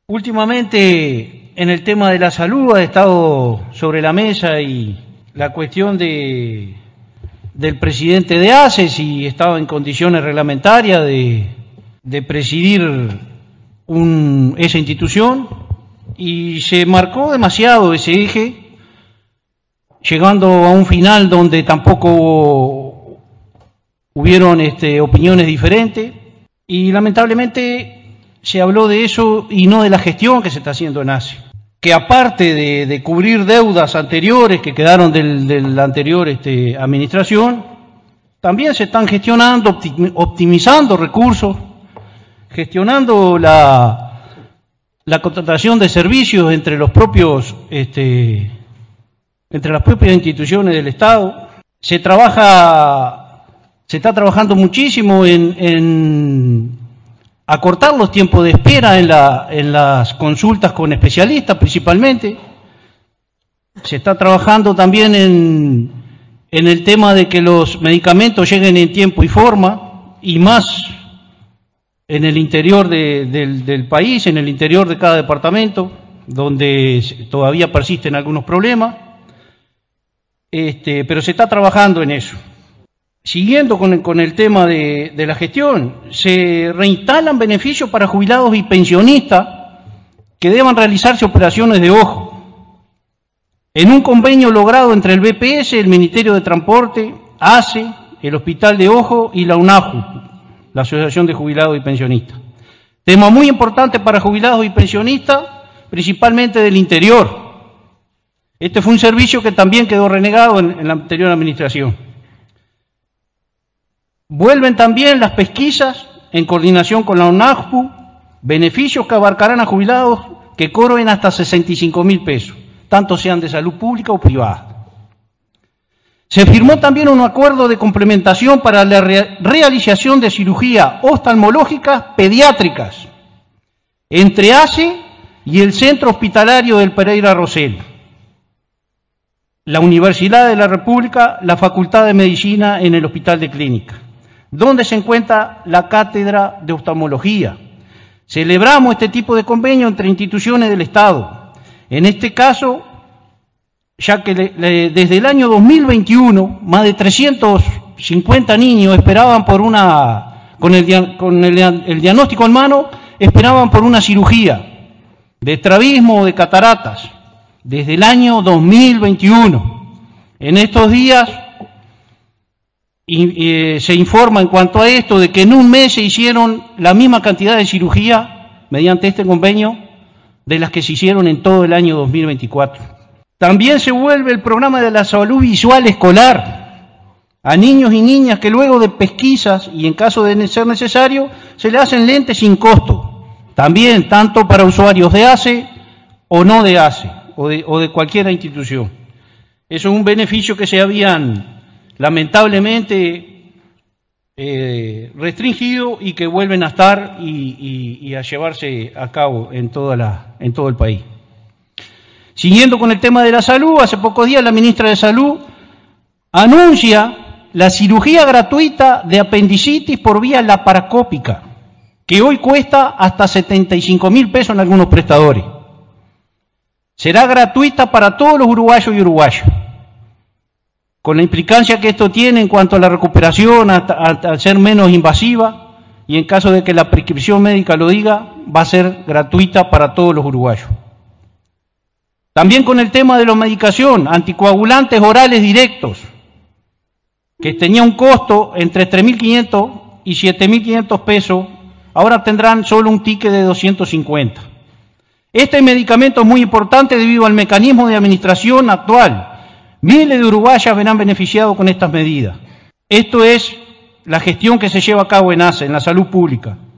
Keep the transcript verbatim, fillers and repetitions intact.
Últimamente, en el tema de la salud ha estado sobre la mesa y la cuestión de, del presidente de A C E, si estaba en condiciones reglamentarias de, de presidir un, esa institución, y se marcó demasiado ese eje, llegando a un final donde tampoco hubieron este, opiniones diferentes, y lamentablemente se habló de eso y no de la gestión que se está haciendo en A C E, que aparte de, de cubrir deudas anteriores que quedaron del, de la anterior este, administración, también se están gestionando, optimizando recursos, gestionando la, la contratación de servicios entre los propios, este, entre las propias instituciones del Estado. Se trabaja, se está trabajando muchísimo en, en acortar los tiempos de espera en, la, en las consultas con especialistas principalmente. Se está trabajando también en, en el tema de que los medicamentos lleguen en tiempo y forma, y más en el interior de, del, del país, en el interior de cada departamento, donde todavía persisten algunos problemas, este, pero se está trabajando en eso. Siguiendo con el, con el tema de, de la gestión, se reinstalan beneficios para jubilados y pensionistas que deban realizarse operaciones de ojo. En un convenio logrado entre el B P S, el Ministerio de Transporte, A C E, el Hospital de Ojo y la UNAJU, la Asociación de Jubilados y Pensionistas. Tema muy importante para jubilados y pensionistas, principalmente del interior. Este fue un servicio que también quedó renegado en, en la anterior administración. Vuelven también las pesquisas en coordinación con la UNAJU, beneficios que abarcarán a jubilados que cobren hasta sesenta y cinco mil pesos, tanto sean de salud pública o privada. Se firmó también un acuerdo de complementación para la re realización de cirugía oftalmológicas pediátricas entre A C E y el Centro Hospitalario del Pereira Rosell, la Universidad de la República, la Facultad de Medicina en el Hospital de Clínica, donde se encuentra la Cátedra de Oftalmología. Celebramos este tipo de convenio entre instituciones del Estado. En este caso, ya que le, le, desde el año dos mil veintiuno, más de trescientos cincuenta niños esperaban por una, con el, con el, el diagnóstico en mano, esperaban por una cirugía de estrabismo o de cataratas, desde el año dos mil veintiuno. En estos días, Y, eh, se informa en cuanto a esto de que en un mes se hicieron la misma cantidad de cirugía mediante este convenio de las que se hicieron en todo el año dos mil veinticuatro. También se vuelve el programa de la salud visual escolar a niños y niñas que luego de pesquisas y en caso de ser necesario se le hacen lentes sin costo, también tanto para usuarios de A C E o no de A C E o de, o de cualquier institución. Eso es un beneficio que se habían lamentablemente eh, restringido y que vuelven a estar y, y, y a llevarse a cabo en, toda la, en todo el país. Siguiendo con el tema de la salud, hace pocos días la ministra de Salud anuncia la cirugía gratuita de apendicitis por vía laparoscópica, que hoy cuesta hasta setenta y cinco mil pesos en algunos prestadores. Será gratuita para todos los uruguayos y uruguayas, con la implicancia que esto tiene en cuanto a la recuperación, al ser menos invasiva, y en caso de que la prescripción médica lo diga, va a ser gratuita para todos los uruguayos. También con el tema de la medicación, anticoagulantes orales directos, que tenía un costo entre tres mil quinientos y siete mil quinientos pesos, ahora tendrán solo un ticket de doscientos cincuenta. Este medicamento es muy importante debido al mecanismo de administración actual. Miles de uruguayas verán beneficiados con estas medidas. Esto es la gestión que se lleva a cabo en A C E, en la salud pública.